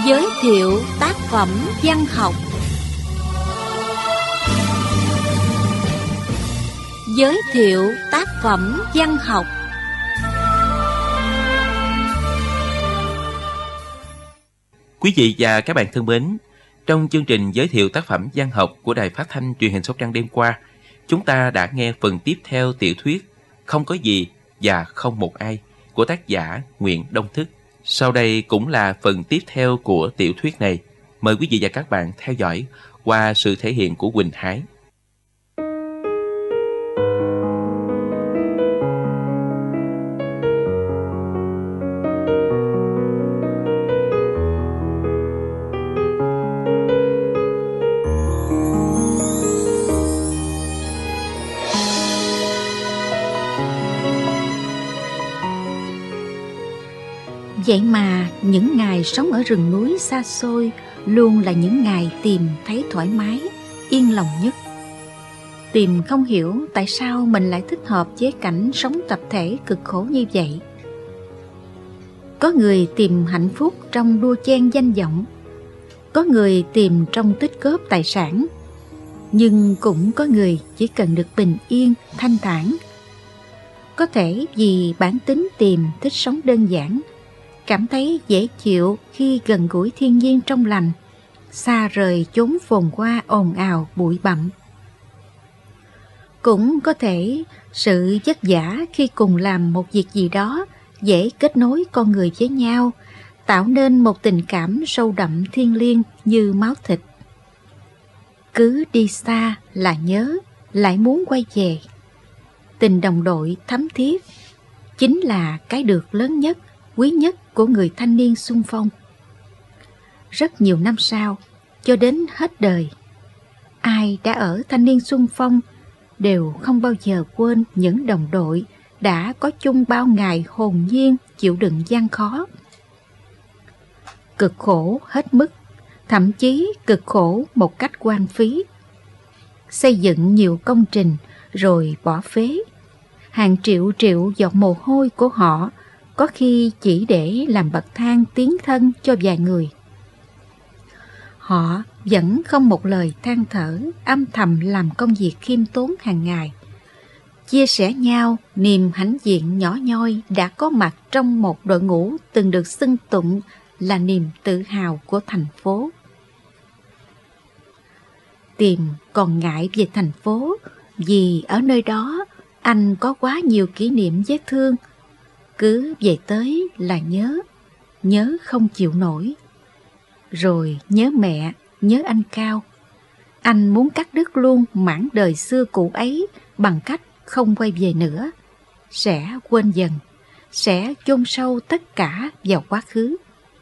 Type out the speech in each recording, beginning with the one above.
Giới thiệu tác phẩm văn học. Giới thiệu tác phẩm văn học. Quý vị và các bạn thân mến, trong chương trình giới thiệu tác phẩm văn học của Đài Phát thanh Truyền hình Sóc Trăng đêm qua, chúng ta đã nghe phần tiếp theo tiểu thuyết Không có gì và không một ai của tác giả Nguyễn Đông Thức. Sau đây cũng là phần tiếp theo của tiểu thuyết này. Mời quý vị và các bạn theo dõi qua sự thể hiện của Quỳnh Hải. Vậy mà những ngày sống ở rừng núi xa xôi luôn là những ngày tìm thấy thoải mái, yên lòng nhất. Tìm không hiểu tại sao mình lại thích hợp với cảnh sống tập thể cực khổ như vậy. Có người tìm hạnh phúc trong đua chen danh vọng, có người tìm trong tích góp tài sản, nhưng cũng có người chỉ cần được bình yên, thanh thản. Có thể vì bản tính tìm thích sống đơn giản, cảm thấy dễ chịu khi gần gũi thiên nhiên trong lành, xa rời chốn phồn hoa ồn ào bụi bặm. Cũng có thể sự vất vả khi cùng làm một việc gì đó dễ kết nối con người với nhau, tạo nên một tình cảm sâu đậm thiêng liêng như máu thịt. Cứ đi xa là nhớ, lại muốn quay về. Tình đồng đội thắm thiết chính là cái được lớn nhất, quý nhất của người thanh niên xung phong. Rất nhiều năm sau, cho đến hết đời, ai đã ở thanh niên xung phong đều không bao giờ quên những đồng đội đã có chung bao ngày hồn nhiên chịu đựng gian khó. Cực khổ hết mức, thậm chí cực khổ một cách hoang phí. Xây dựng nhiều công trình rồi bỏ phế. Hàng triệu triệu giọt mồ hôi của họ có khi chỉ để làm bậc thang tiến thân cho vài người. Họ vẫn không một lời than thở, âm thầm làm công việc khiêm tốn hàng ngày, chia sẻ nhau niềm hãnh diện nhỏ nhoi đã có mặt trong một đội ngũ từng được xưng tụng là niềm tự hào của thành phố. Tìm còn ngại về thành phố vì ở nơi đó anh có quá nhiều kỷ niệm vết thương. Cứ về tới là nhớ, nhớ không chịu nổi. Rồi nhớ mẹ, nhớ anh Cao. Anh muốn cắt đứt luôn mảng đời xưa cũ ấy bằng cách không quay về nữa. Sẽ quên dần, sẽ chôn sâu tất cả vào quá khứ.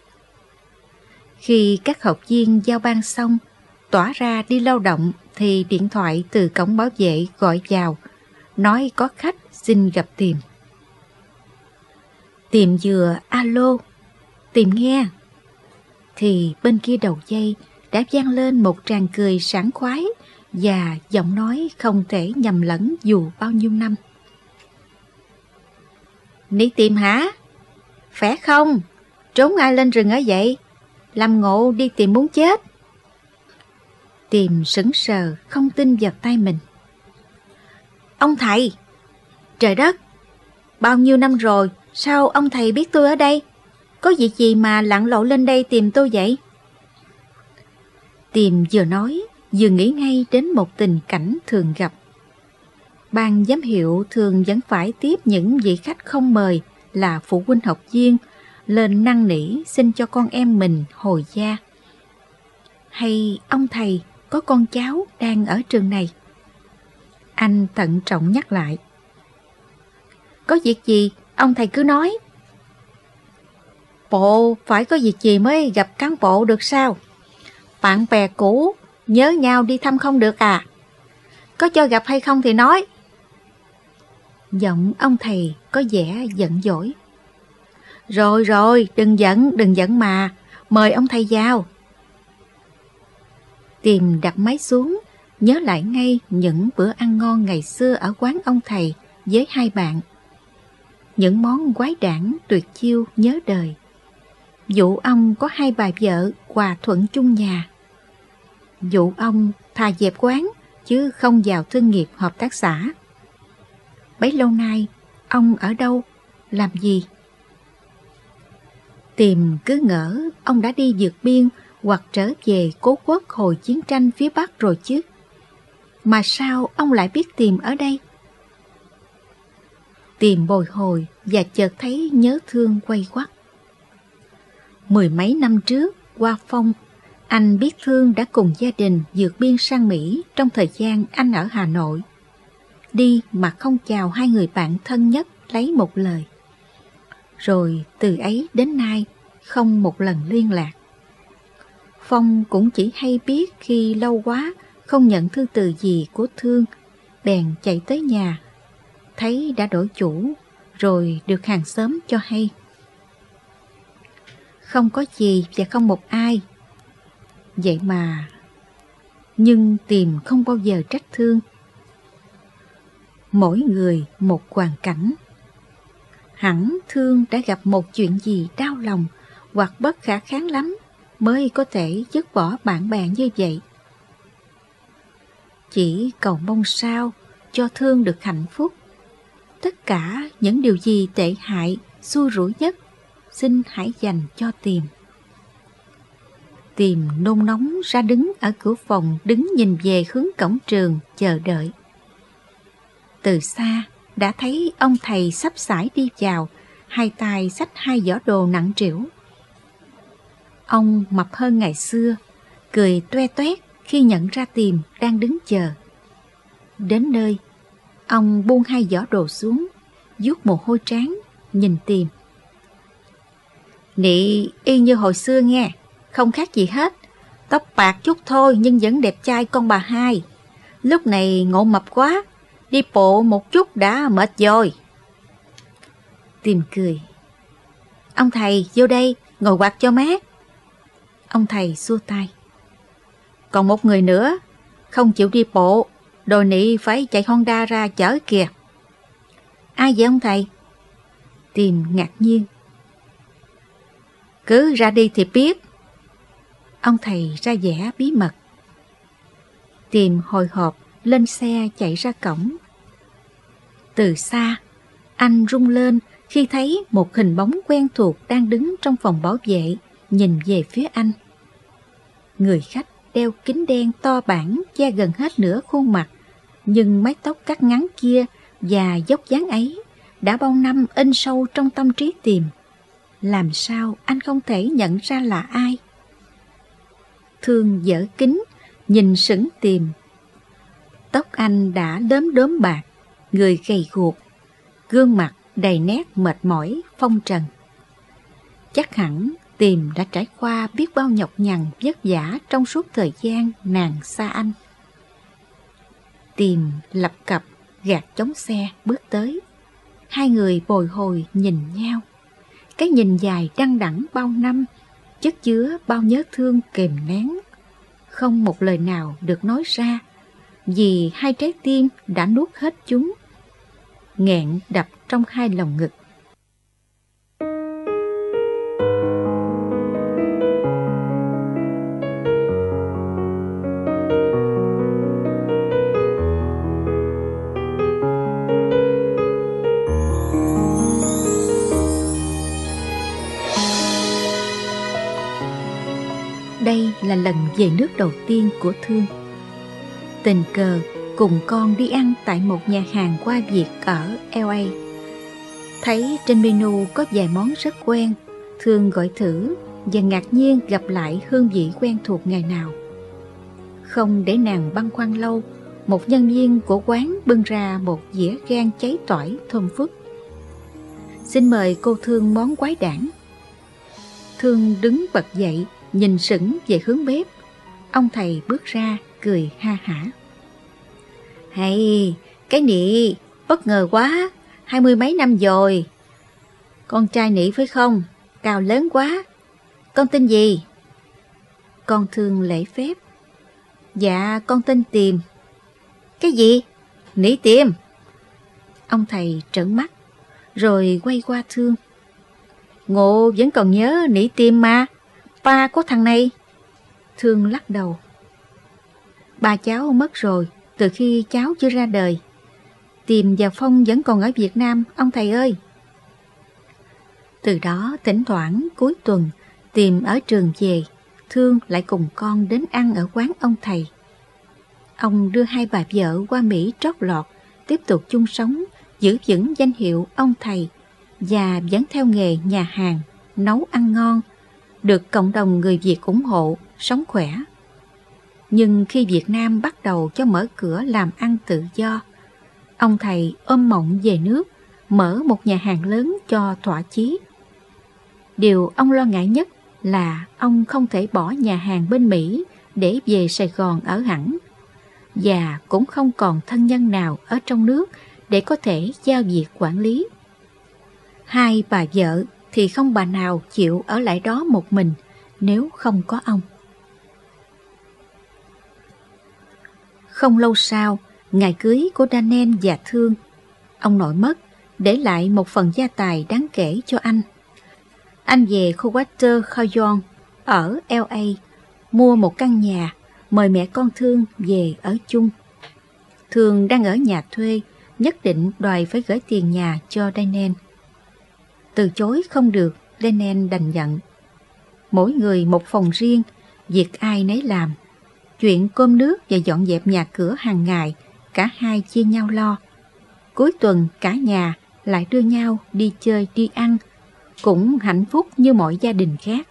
Khi các học viên giao ban xong, tỏa ra đi lao động thì điện thoại từ cổng bảo vệ gọi vào, nói có khách xin gặp Tìm. Tìm vừa alo, Tìm nghe, thì bên kia đầu dây đã vang lên một tràng cười sảng khoái và giọng nói không thể nhầm lẫn dù bao nhiêu năm. Đi tìm hả? Khỏe không? Trốn ai lên rừng ở vậy? Làm ngộ đi tìm muốn chết. Tìm sững sờ không tin vào tay mình. Ông thầy! Trời đất! Bao nhiêu năm rồi, sao ông thầy biết tôi ở đây? Có việc gì mà lặn lội lên đây tìm tôi vậy? Tìm vừa nói, vừa nghĩ ngay đến một tình cảnh thường gặp. Ban giám hiệu thường vẫn phải tiếp những vị khách không mời là phụ huynh học viên lên năn nỉ xin cho con em mình hồi gia. Hay ông thầy có con cháu đang ở trường này? Anh thận trọng nhắc lại. Có việc gì, ông thầy cứ nói. Bộ phải có việc gì mới gặp cán bộ được sao? Bạn bè cũ nhớ nhau đi thăm không được à? Có cho gặp hay không thì nói. Giọng ông thầy có vẻ giận dỗi. Rồi, đừng giận mà, mời ông thầy vào. Tìm đặt máy xuống, nhớ lại ngay những bữa ăn ngon ngày xưa ở quán ông thầy với hai bạn. Những món quái đản tuyệt chiêu nhớ đời. Dụ ông có 2 bà vợ hòa thuận chung nhà. Dụ ông thà dẹp quán chứ không vào thương nghiệp hợp tác xã. Bấy lâu nay ông ở đâu, làm gì? Tìm cứ ngỡ ông đã đi vượt biên hoặc trở về cố quốc hồi chiến tranh phía Bắc rồi chứ. Mà sao ông lại biết Tìm ở đây? Tìm bồi hồi và chợt thấy nhớ thương quay quắt. 10 mấy năm trước, qua Phong, anh biết Thương đã cùng gia đình vượt biên sang Mỹ trong thời gian anh ở Hà Nội. Đi mà không chào 2 người bạn thân nhất lấy một lời. Rồi từ ấy đến nay không một lần liên lạc. Phong cũng chỉ hay biết khi lâu quá không nhận thư từ gì của Thương, bèn chạy tới nhà, thấy đã đổi chủ, rồi được hàng xóm cho hay. Không có gì và không một ai. Vậy mà, nhưng Tìm không bao giờ trách Thương. Mỗi người một hoàn cảnh. Hẳn Thương đã gặp một chuyện gì đau lòng hoặc bất khả kháng lắm mới có thể dứt bỏ bạn bè như vậy. Chỉ cầu mong sao cho Thương được hạnh phúc. Tất cả những điều gì tệ hại, xui rủi nhất, xin hãy dành cho Tìm. Tìm nôn nóng ra đứng ở cửa phòng, đứng nhìn về hướng cổng trường chờ đợi. Từ xa đã thấy ông thầy sắp sải đi vào, 2 tay xách 2 giỏ đồ nặng trĩu. Ông mập hơn ngày xưa, cười toe toét khi nhận ra Tìm đang đứng chờ. Đến nơi, ông buông 2 giỏ đồ xuống, vuốt mồ hôi trán, nhìn Tìm. Nị y như hồi xưa nghe, không khác gì hết. Tóc bạc chút thôi nhưng vẫn đẹp trai con bà hai. Lúc này ngộ mập quá, đi bộ một chút đã mệt rồi. Tìm cười. Ông thầy vô đây, ngồi quạt cho mát. Ông thầy xua tay. Còn một người nữa, không chịu đi bộ, đòi nị phải chạy Honda ra chở kìa. Ai vậy ông thầy? Tìm ngạc nhiên. Cứ ra đi thì biết. Ông thầy ra vẻ bí mật. Tìm hồi hộp lên xe chạy ra cổng. Từ xa, anh rung lên khi thấy một hình bóng quen thuộc đang đứng trong phòng bảo vệ, nhìn về phía anh. Người khách đeo kính đen to bản che gần hết nửa khuôn mặt, nhưng mái tóc cắt ngắn kia và dốc dáng ấy đã bao năm in sâu trong tâm trí Tìm. Làm sao anh không thể nhận ra là ai? Thương dở kính, nhìn sững Tìm. Tóc anh đã đốm đốm bạc, người gầy guộc, gương mặt đầy nét mệt mỏi, phong trần. Chắc hẳn Tìm đã trải qua biết bao nhọc nhằn vất vả trong suốt thời gian nàng xa anh. Tìm lập cập gạt chống xe bước tới. 2 người bồi hồi nhìn nhau. Cái nhìn dài đăng đẵng bao năm, chất chứa bao nhớ thương kìm nén. Không một lời nào được nói ra, vì 2 trái tim đã nuốt hết chúng, nghẹn đập trong 2 lồng ngực. Đây là lần về nước đầu tiên của Thương. Tình cờ cùng con đi ăn tại một nhà hàng qua Việt ở LA. Thấy trên menu có vài món rất quen, Thương gọi thử và ngạc nhiên gặp lại hương vị quen thuộc ngày nào. Không để nàng băn khoăn lâu, một nhân viên của quán bưng ra một dĩa gan cháy tỏi thơm phức. Xin mời cô Thương món quái đản. Thương đứng bật dậy, nhìn sững về hướng bếp. Ông thầy bước ra, cười ha hả. Hay, cái nị, bất ngờ quá, 20 mấy năm rồi. Con trai nị phải không? Cao lớn quá. Con tên gì? Con Thương lễ phép. Dạ, con tên Tìm. Cái gì? Nị Tìm. Ông thầy trợn mắt, rồi quay qua Thương. Ngộ vẫn còn nhớ nỉ tim mà. Ba của thằng này. Thương lắc đầu. Ba cháu mất rồi từ khi cháu chưa ra đời. Tìm và Phong vẫn còn ở Việt Nam, ông thầy ơi. Từ đó thỉnh thoảng cuối tuần Tìm ở trường về, Thương lại cùng con đến ăn ở quán ông thầy. Ông đưa hai bà vợ qua Mỹ trót lọt, tiếp tục chung sống, giữ vững danh hiệu ông thầy và vẫn theo nghề nhà hàng, nấu ăn ngon, được cộng đồng người Việt ủng hộ, sống khỏe. Nhưng khi Việt Nam bắt đầu cho mở cửa làm ăn tự do, ông thầy ôm mộng về nước, mở một nhà hàng lớn cho thỏa chí. Điều ông lo ngại nhất là ông không thể bỏ nhà hàng bên Mỹ để về Sài Gòn ở hẳn, và cũng không còn thân nhân nào ở trong nước để có thể giao việc quản lý. Hai bà vợ thì không bà nào chịu ở lại đó một mình nếu không có ông. Không lâu sau, ngày cưới của Daniel và Thương, ông nội mất, để lại một phần gia tài đáng kể cho anh. Anh về khu Water Coyon ở LA, mua một căn nhà, mời mẹ con Thương về ở chung. Thương đang ở nhà thuê, nhất định đòi phải gửi tiền nhà cho Daniel. Từ chối không được, Daniel đành nhận. Mỗi người một phòng riêng, việc ai nấy làm. Chuyện cơm nước và dọn dẹp nhà cửa hàng ngày, cả hai chia nhau lo. Cuối tuần cả nhà lại đưa nhau đi chơi đi ăn, cũng hạnh phúc như mọi gia đình khác.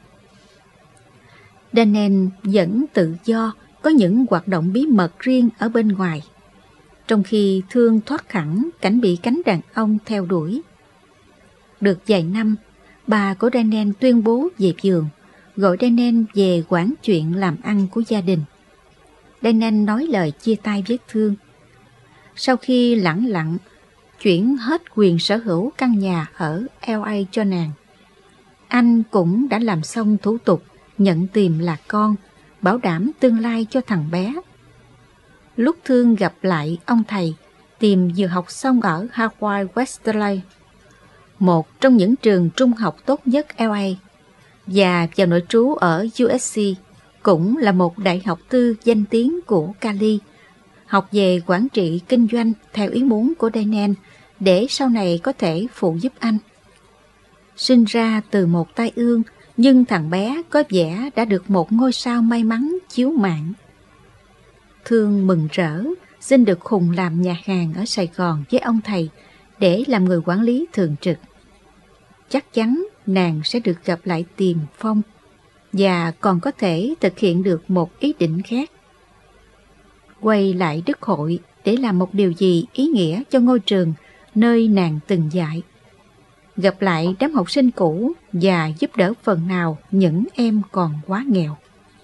Daniel vẫn tự do, có những hoạt động bí mật riêng ở bên ngoài, trong khi Thương thoát hẳn cảnh bị cánh đàn ông theo đuổi. Được vài năm, bà của Daniel tuyên bố về giường, gọi Daniel về quản chuyện làm ăn của gia đình. Daniel nói lời chia tay với Thương. Sau khi lẳng lặng chuyển hết quyền sở hữu căn nhà ở LA cho nàng, anh cũng đã làm xong thủ tục nhận Tìm là con, bảo đảm tương lai cho thằng bé. Lúc Thương gặp lại ông thầy, Tìm vừa học xong ở Hawaii Westlake, một trong những trường trung học tốt nhất LA, và vào nội trú ở USC, cũng là một đại học tư danh tiếng của Cali, học về quản trị kinh doanh theo ý muốn của Daniel để sau này có thể phụ giúp anh. Sinh ra từ một tai ương, nhưng thằng bé có vẻ đã được một ngôi sao may mắn chiếu mạng. Thương mừng rỡ, xin được khùng làm nhà hàng ở Sài Gòn với ông thầy để làm người quản lý thường trực. Chắc chắn nàng sẽ được gặp lại Tìm, Phong, và còn có thể thực hiện được một ý định khác. Quay lại Đức Hội để làm một điều gì ý nghĩa cho ngôi trường nơi nàng từng dạy. Gặp lại đám học sinh cũ và giúp đỡ phần nào những em còn quá nghèo.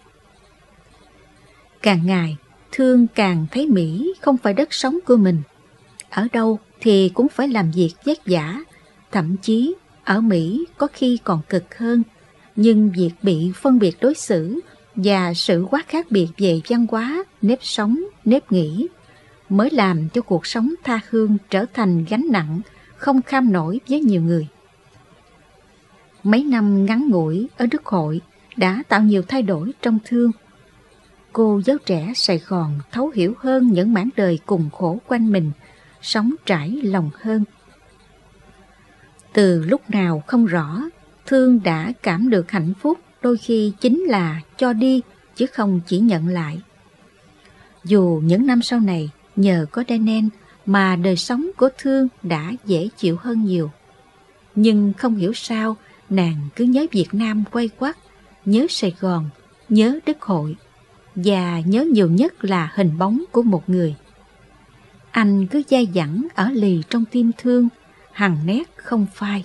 Càng ngày, Thương càng thấy Mỹ không phải đất sống của mình. Ở đâu thì cũng phải làm việc vất vả, thậm chí ở Mỹ có khi còn cực hơn. Nhưng việc bị phân biệt đối xử và sự quá khác biệt về văn hóa, nếp sống, nếp nghĩ mới làm cho cuộc sống tha hương trở thành gánh nặng không kham nổi với nhiều người. Mấy năm ngắn ngủi ở Đức Hội đã tạo nhiều thay đổi trong Thương. Cô giáo trẻ Sài Gòn thấu hiểu hơn những mảng đời cùng khổ quanh mình, sống trải lòng hơn. Từ lúc nào không rõ, Thương đã cảm được hạnh phúc đôi khi chính là cho đi chứ không chỉ nhận lại. Dù những năm sau này nhờ có Daniel mà đời sống của Thương đã dễ chịu hơn nhiều, nhưng không hiểu sao nàng cứ nhớ Việt Nam quay quắt, nhớ Sài Gòn, nhớ Đức Hội, và nhớ nhiều nhất là hình bóng của một người. Anh cứ dai dẳng ở lì trong tim Thương, hằn nét không phai.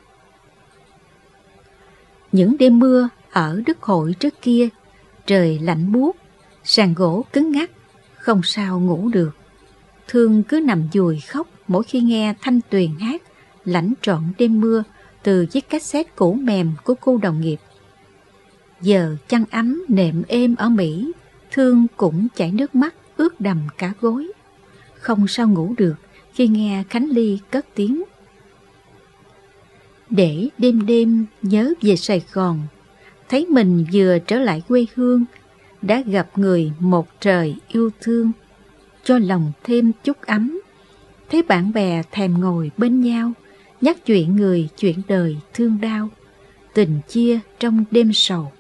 Những đêm mưa ở Đức Hội trước kia, trời lạnh buốt, sàn gỗ cứng ngắc, không sao ngủ được. Thương cứ nằm dùi khóc mỗi khi nghe Thanh Tuyền hát lãnh trọn đêm mưa từ chiếc cassette cũ mềm của cô đồng nghiệp. Giờ chăn ấm nệm êm ở Mỹ, Thương cũng chảy nước mắt ướt đầm cả gối. Không sao ngủ được khi nghe Khánh Ly cất tiếng: để đêm đêm nhớ về Sài Gòn, thấy mình vừa trở lại quê hương, đã gặp người một trời yêu thương, cho lòng thêm chút ấm. Thấy bạn bè thèm ngồi bên nhau, nhắc chuyện người chuyện đời thương đau, tình chia trong đêm sầu.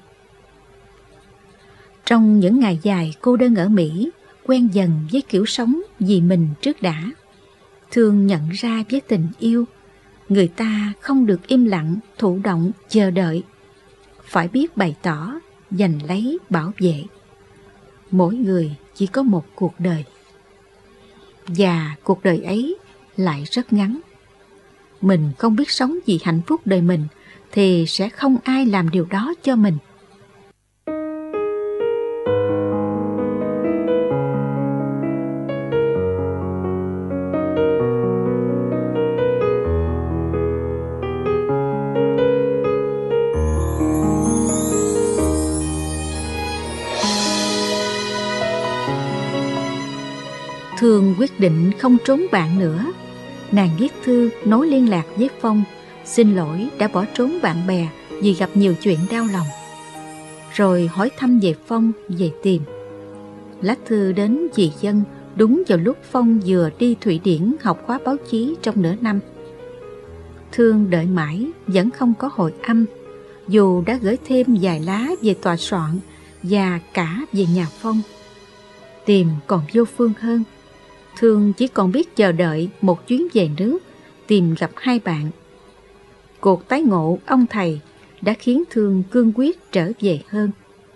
Trong những ngày dài cô đơn ở Mỹ, quen dần với kiểu sống vì mình trước đã. Thương nhận ra với tình yêu, người ta không được im lặng, thụ động, chờ đợi. Phải biết bày tỏ, giành lấy, bảo vệ. Mỗi người chỉ có một cuộc đời. Và cuộc đời ấy lại rất ngắn. Mình không biết sống vì hạnh phúc đời mình, thì sẽ không ai làm điều đó cho mình. Thương quyết định không trốn bạn nữa. Nàng viết thư nối liên lạc với Phong, xin lỗi đã bỏ trốn bạn bè vì gặp nhiều chuyện đau lòng. Rồi hỏi thăm về Phong, về Tìm. Lá thư đến dì Dân đúng vào lúc Phong vừa đi Thụy Điển học khóa báo chí trong nửa năm. Thương đợi mãi vẫn không có hồi âm, dù đã gửi thêm vài lá về tòa soạn và cả về nhà Phong. Tìm còn vô phương hơn. Thương chỉ còn biết chờ đợi một chuyến về nước, tìm gặp hai bạn. Cuộc tái ngộ ông thầy đã khiến Thương cương quyết trở về hơn.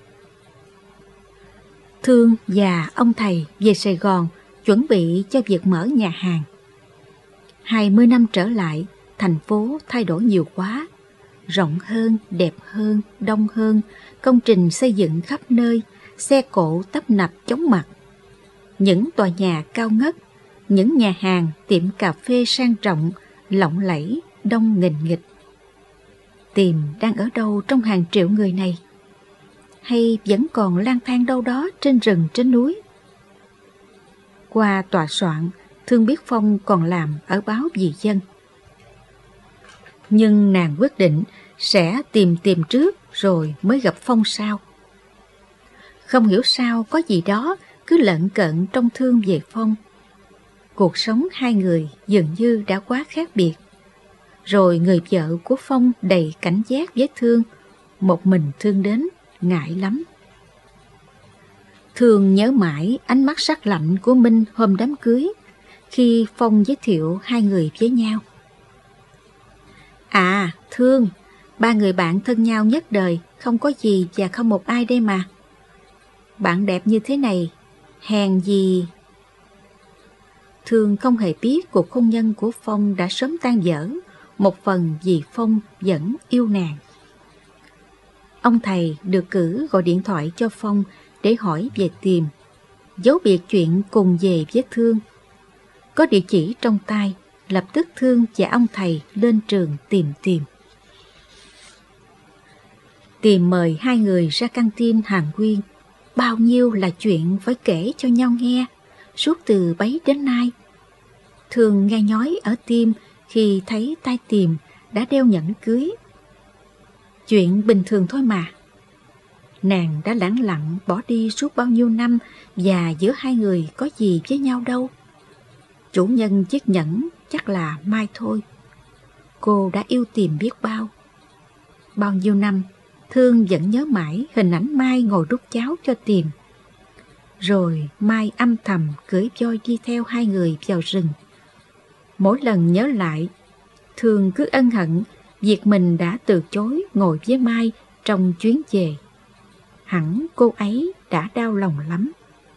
Thương và ông thầy về Sài Gòn chuẩn bị cho việc mở nhà hàng. 20 năm trở lại, thành phố thay đổi nhiều quá. Rộng hơn, đẹp hơn, đông hơn, công trình xây dựng khắp nơi, xe cộ tấp nập chóng mặt. Những tòa nhà cao ngất, những nhà hàng, tiệm cà phê sang trọng, lộng lẫy, đông nghình nghịch. Tìm đang ở đâu trong hàng triệu người này? Hay vẫn còn lang thang đâu đó trên rừng trên núi? Qua tòa soạn, Thương biết Phong còn làm ở báo Vì Dân. Nhưng nàng quyết định sẽ tìm trước rồi mới gặp Phong sau. Không hiểu sao có gì đó cứ lợn cợn trong Thương về Phong. Cuộc sống hai người dường như đã quá khác biệt. Rồi người vợ của Phong đầy cảnh giác với Thương, một mình Thương đến, ngại lắm. Thương nhớ mãi ánh mắt sắc lạnh của Minh hôm đám cưới, khi Phong giới thiệu hai người với nhau. À, Thương, ba người bạn thân nhau nhất đời, không có gì và không một ai đây mà. Bạn đẹp như thế này, hèn gì... Thương không hề biết cuộc hôn nhân của Phong đã sớm tan vỡ, một phần vì Phong vẫn yêu nàng. Ông thầy được cử gọi điện thoại cho Phong để hỏi về Tìm, giấu biệt chuyện cùng về với Thương. Có địa chỉ trong tay, lập tức Thương và ông thầy lên trường tìm Tìm. Tìm mời hai người ra căng tin Hàn Nguyên. Bao nhiêu là chuyện phải kể cho nhau nghe, suốt từ bấy đến nay. Thương nghe nhói ở tim khi thấy tay Tìm đã đeo nhẫn cưới. Chuyện bình thường thôi mà. Nàng đã lẳng lặng bỏ đi suốt bao nhiêu năm, và giữa hai người có gì với nhau đâu. Chủ nhân chiếc nhẫn chắc là Mai thôi. Cô đã yêu Tìm biết bao. Bao nhiêu năm, Thương vẫn nhớ mãi hình ảnh Mai ngồi đút cháo cho Tìm. Rồi Mai âm thầm cưỡi voi đi theo hai người vào rừng. Mỗi lần nhớ lại, Thương cứ ân hận việc mình đã từ chối ngồi với Mai trong chuyến về. Hẳn cô ấy đã đau lòng lắm.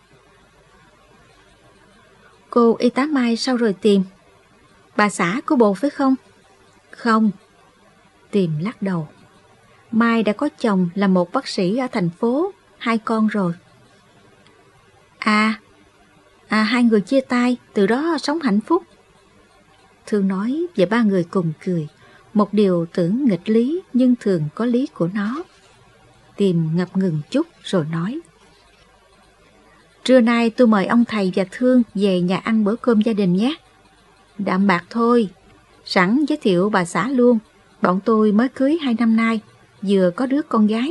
Cô y tá Mai sao rồi Tìm? Bà xã của bồ phải không? Không. Tìm lắc đầu. Mai đã có chồng là một bác sĩ ở thành phố, 2 con rồi. Hai người chia tay, từ đó sống hạnh phúc. Thương nói và ba người cùng cười, một điều tưởng nghịch lý nhưng thường có lý của nó. Tìm ngập ngừng chút rồi nói. Trưa nay tôi mời ông thầy và Thương về nhà ăn bữa cơm gia đình nhé. Đạm bạc thôi, Sẵn giới thiệu bà xã luôn, bọn tôi mới cưới 2 năm nay, vừa có đứa con gái.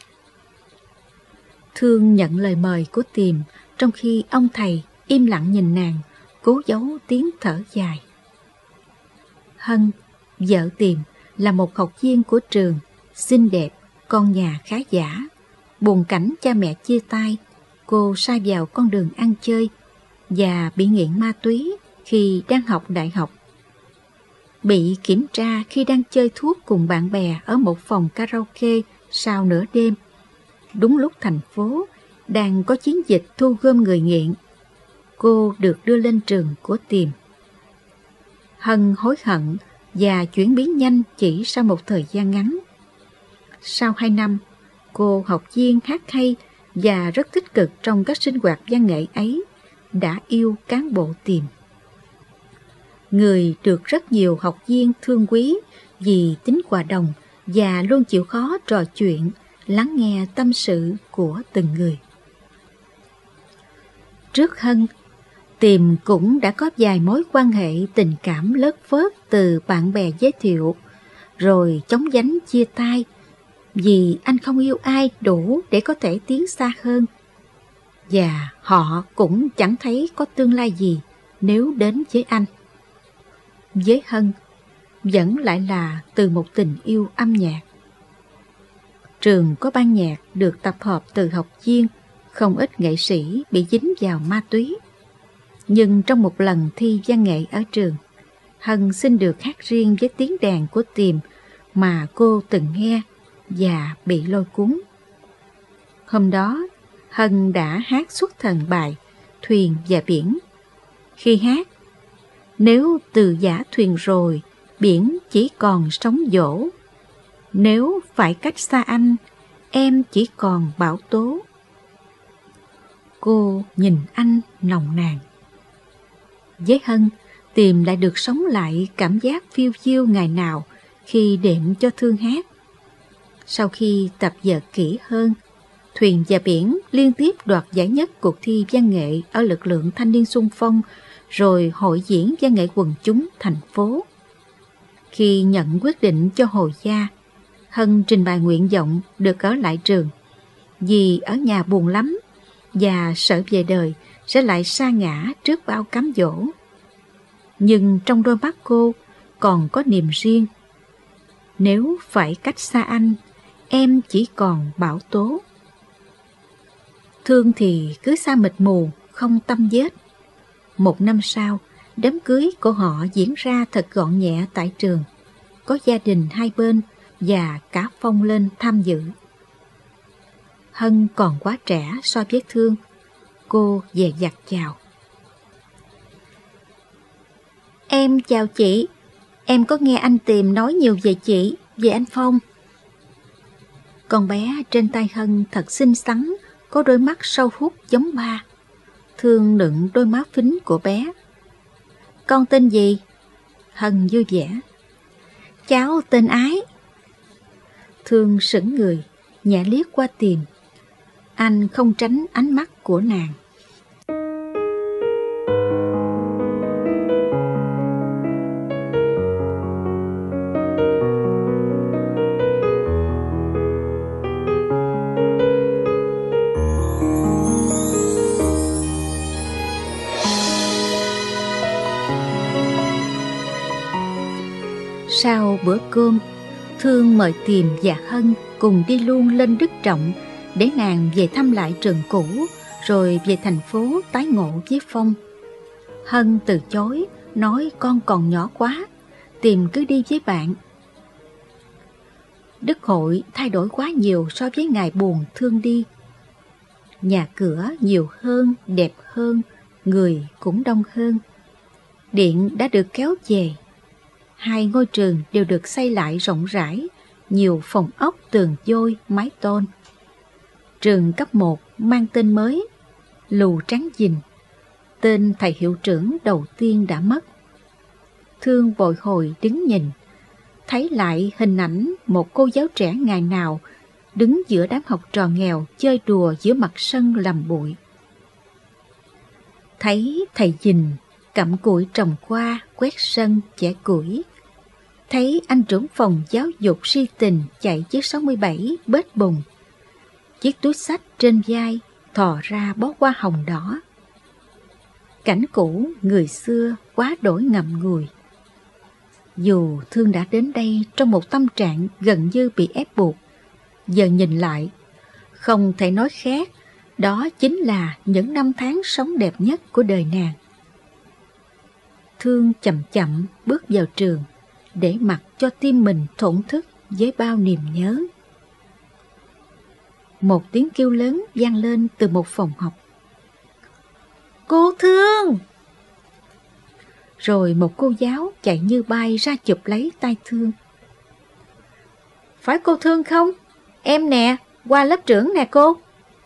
Thương nhận lời mời của Tiềm, trong khi ông thầy im lặng nhìn nàng, cố giấu tiếng thở dài. Hân, vợ Tiềm, là một học viên của trường, xinh đẹp, con nhà khá giả. Buồn cảnh cha mẹ chia tay, cô sa vào con đường ăn chơi và bị nghiện ma túy khi đang học đại học. Bị kiểm tra khi đang chơi thuốc cùng bạn bè ở một phòng karaoke sau nửa đêm, đúng lúc thành phố đang có chiến dịch thu gom người nghiện. Cô được đưa lên trường của Tiềm. Hân hối hận và chuyển biến nhanh chỉ sau một thời gian ngắn. Sau 2 năm, cô học viên hát hay và rất tích cực trong các sinh hoạt văn nghệ ấy, đã yêu cán bộ Tiềm. Người được rất nhiều học viên thương quý vì tính hòa đồng và luôn chịu khó trò chuyện, lắng nghe tâm sự của từng người. Trước Hân, Tiềm cũng đã có vài mối quan hệ tình cảm lất phớt từ bạn bè giới thiệu, rồi chóng vánh chia tay vì anh không yêu ai đủ để có thể tiến xa hơn. Và họ cũng chẳng thấy có tương lai gì nếu đến với anh. Với Hân, vẫn lại là từ một tình yêu âm nhạc. Trường có ban nhạc được tập hợp từ học viên, không ít nghệ sĩ bị dính vào ma túy. Nhưng trong một lần thi văn nghệ ở trường, Hân xin được hát riêng với tiếng đàn của Tiềm mà cô từng nghe và bị lôi cuốn. Hôm đó, Hân đã hát xuất thần bài Thuyền và Biển. Khi hát, nếu từ giã thuyền rồi, biển chỉ còn sóng vỗ. Nếu phải cách xa anh, em chỉ còn bão tố. Cô nhìn anh nồng nàn. Với Hân, Tiềm lại được sống lại cảm giác phiêu diêu ngày nào khi đệm cho Thương hát. Sau khi tập dượt kỹ hơn, Thuyền và Biển liên tiếp đoạt giải nhất cuộc thi văn nghệ ở lực lượng thanh niên xung phong, rồi hội diễn văn nghệ quần chúng thành phố. Khi nhận quyết định cho hồi gia, Hân trình bày nguyện vọng được ở lại trường, vì ở nhà buồn lắm và sợ về đời sẽ lại sa ngã trước bao cám dỗ. Nhưng trong đôi mắt cô còn có niềm riêng. Nếu phải cách xa anh, em chỉ còn bão tố. Thương thì cứ xa mịt mù, không tâm vết. 1 năm sau, đám cưới của họ diễn ra thật gọn nhẹ tại trường. Có gia đình hai bên và cả Phong lên tham dự. Hân còn quá trẻ so với Thương. Cô dè dặt chào. Em chào chị. Em có nghe anh Tiềm nói nhiều về chị, về anh Phong. Con bé trên tay Hân thật xinh xắn, có đôi mắt sâu hút giống ba. Thương nựng đôi má phính của bé. Con tên gì? Hân vui vẻ. Cháu tên Ái. Thương sững người, nhẹ liếc qua Tiềm. Anh không tránh ánh mắt của nàng. Sau bữa cơm, Thương mời Tiềm và Hân cùng đi luôn lên Đức Trọng để nàng về thăm lại trường cũ, rồi về thành phố tái ngộ với Phong. Hân từ chối, nói con còn nhỏ quá, Tiềm cứ đi với bạn. Đức Hội thay đổi quá nhiều so với ngày buồn Thương đi. Nhà cửa nhiều hơn, đẹp hơn, người cũng đông hơn. Điện đã được kéo về. 2 ngôi trường đều được xây lại rộng rãi, nhiều phòng ốc tường vôi, mái tôn. Trường cấp 1 mang tên mới, Lù Tráng Dình, tên thầy hiệu trưởng đầu tiên đã mất. Thương bồi hồi đứng nhìn, thấy lại hình ảnh một cô giáo trẻ ngày nào đứng giữa đám học trò nghèo chơi đùa giữa mặt sân làm bụi. Thấy thầy Dình cặm cụi trồng hoa, quét sân, chẻ củi, thấy anh trưởng phòng giáo dục si tình chạy chiếc 67 bết bùng. Chiếc túi xách trên vai thò ra bó hoa hồng đỏ. Cảnh cũ người xưa quá đổi ngậm ngùi. Dù Thương đã đến đây trong một tâm trạng gần như bị ép buộc, giờ nhìn lại, không thể nói khác, đó chính là những năm tháng sống đẹp nhất của đời nàng. Thương chậm chậm bước vào trường, để mặc cho tim mình thổn thức với bao niềm nhớ. Một tiếng kêu lớn vang lên từ một phòng học. Cô Thương! Rồi một cô giáo chạy như bay ra chụp lấy tay Thương. Phải cô Thương không? Em nè, qua lớp trưởng nè cô.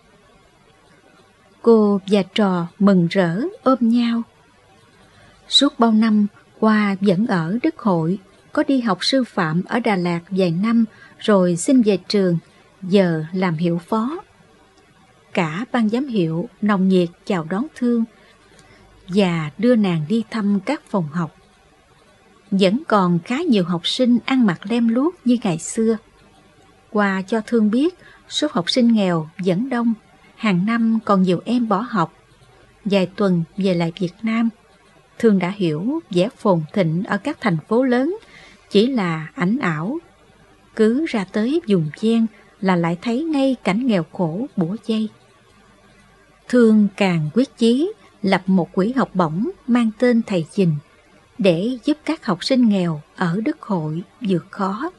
Cô và trò mừng rỡ ôm nhau. Suốt bao năm, Hoa vẫn ở Đức Hội, có đi học sư phạm ở Đà Lạt vài năm rồi xin về trường, giờ làm hiệu phó. Cả ban giám hiệu nồng nhiệt chào đón Thương và đưa nàng đi thăm các phòng học. Vẫn còn khá nhiều học sinh ăn mặc lem luốc như ngày xưa. Hoa cho Thương biết số học sinh nghèo vẫn đông, hàng năm còn nhiều em bỏ học. Vài tuần về lại Việt Nam, Thương đã hiểu vẻ phồn thịnh ở các thành phố lớn chỉ là ảnh ảo. Cứ ra tới vùng ven là lại thấy ngay cảnh nghèo khổ bủa vây. Thương càng quyết chí lập một quỹ học bổng mang tên Thầy Dình để giúp các học sinh nghèo ở Đức Hội vượt khó.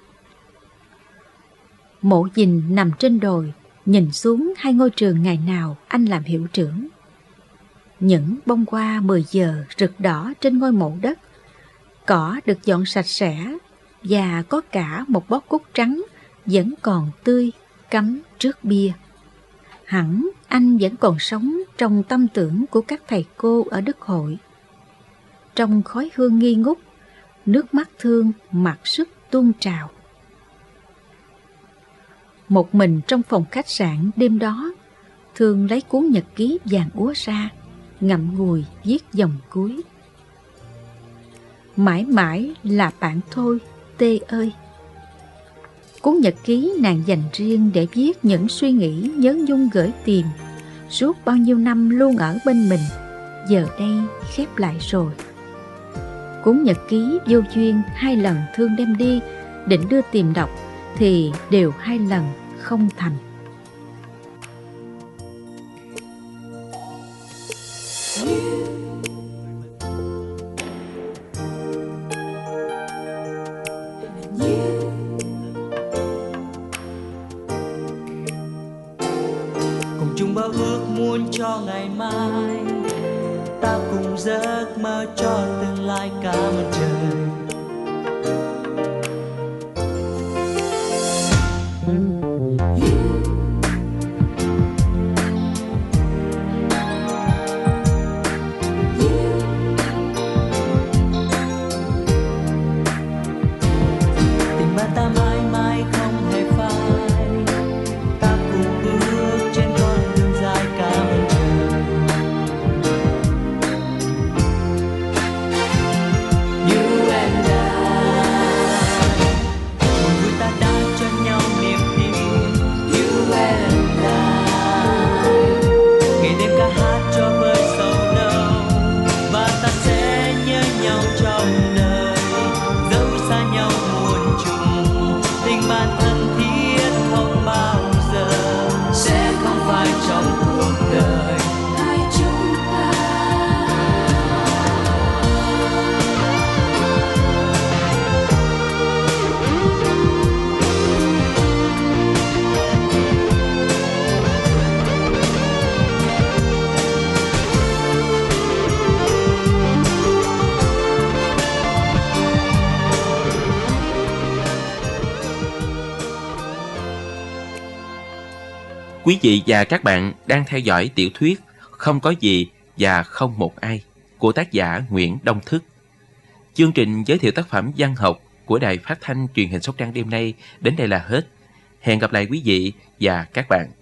Mộ Dình nằm trên đồi, nhìn xuống hai ngôi trường ngày nào anh làm hiệu trưởng. Những bông hoa 10 giờ rực đỏ trên ngôi mộ đất, cỏ được dọn sạch sẽ và có cả một bó cúc trắng vẫn còn tươi cắm trước bia. Hẳn anh vẫn còn sống trong tâm tưởng của các thầy cô ở Đức Hội. Trong khói hương nghi ngút, nước mắt Thương mặc sức tuôn trào. Một mình trong phòng khách sạn đêm đó, Thương lấy cuốn nhật ký vàng úa ra, ngậm ngùi viết dòng cuối. Mãi mãi là bạn thôi, Tê ơi. Cuốn nhật ký nàng dành riêng để viết những suy nghĩ nhớ nhung gửi tìm, suốt bao nhiêu năm luôn ở bên mình, giờ đây khép lại rồi. Cuốn nhật ký vô duyên 2 lần Thương đem đi, định đưa tìm đọc, thì đều 2 lần không thành. Cùng chung bao ước muốn cho ngày mai, ta cùng giấc mơ cho tương lai cả mặt trời. Quý vị và các bạn đang theo dõi tiểu thuyết Không có gì và không một ai của tác giả Nguyễn Đông Thức. Chương trình giới thiệu tác phẩm văn học của Đài Phát thanh Truyền hình Sóc Trăng đêm nay đến đây là hết. Hẹn gặp lại quý vị và các bạn.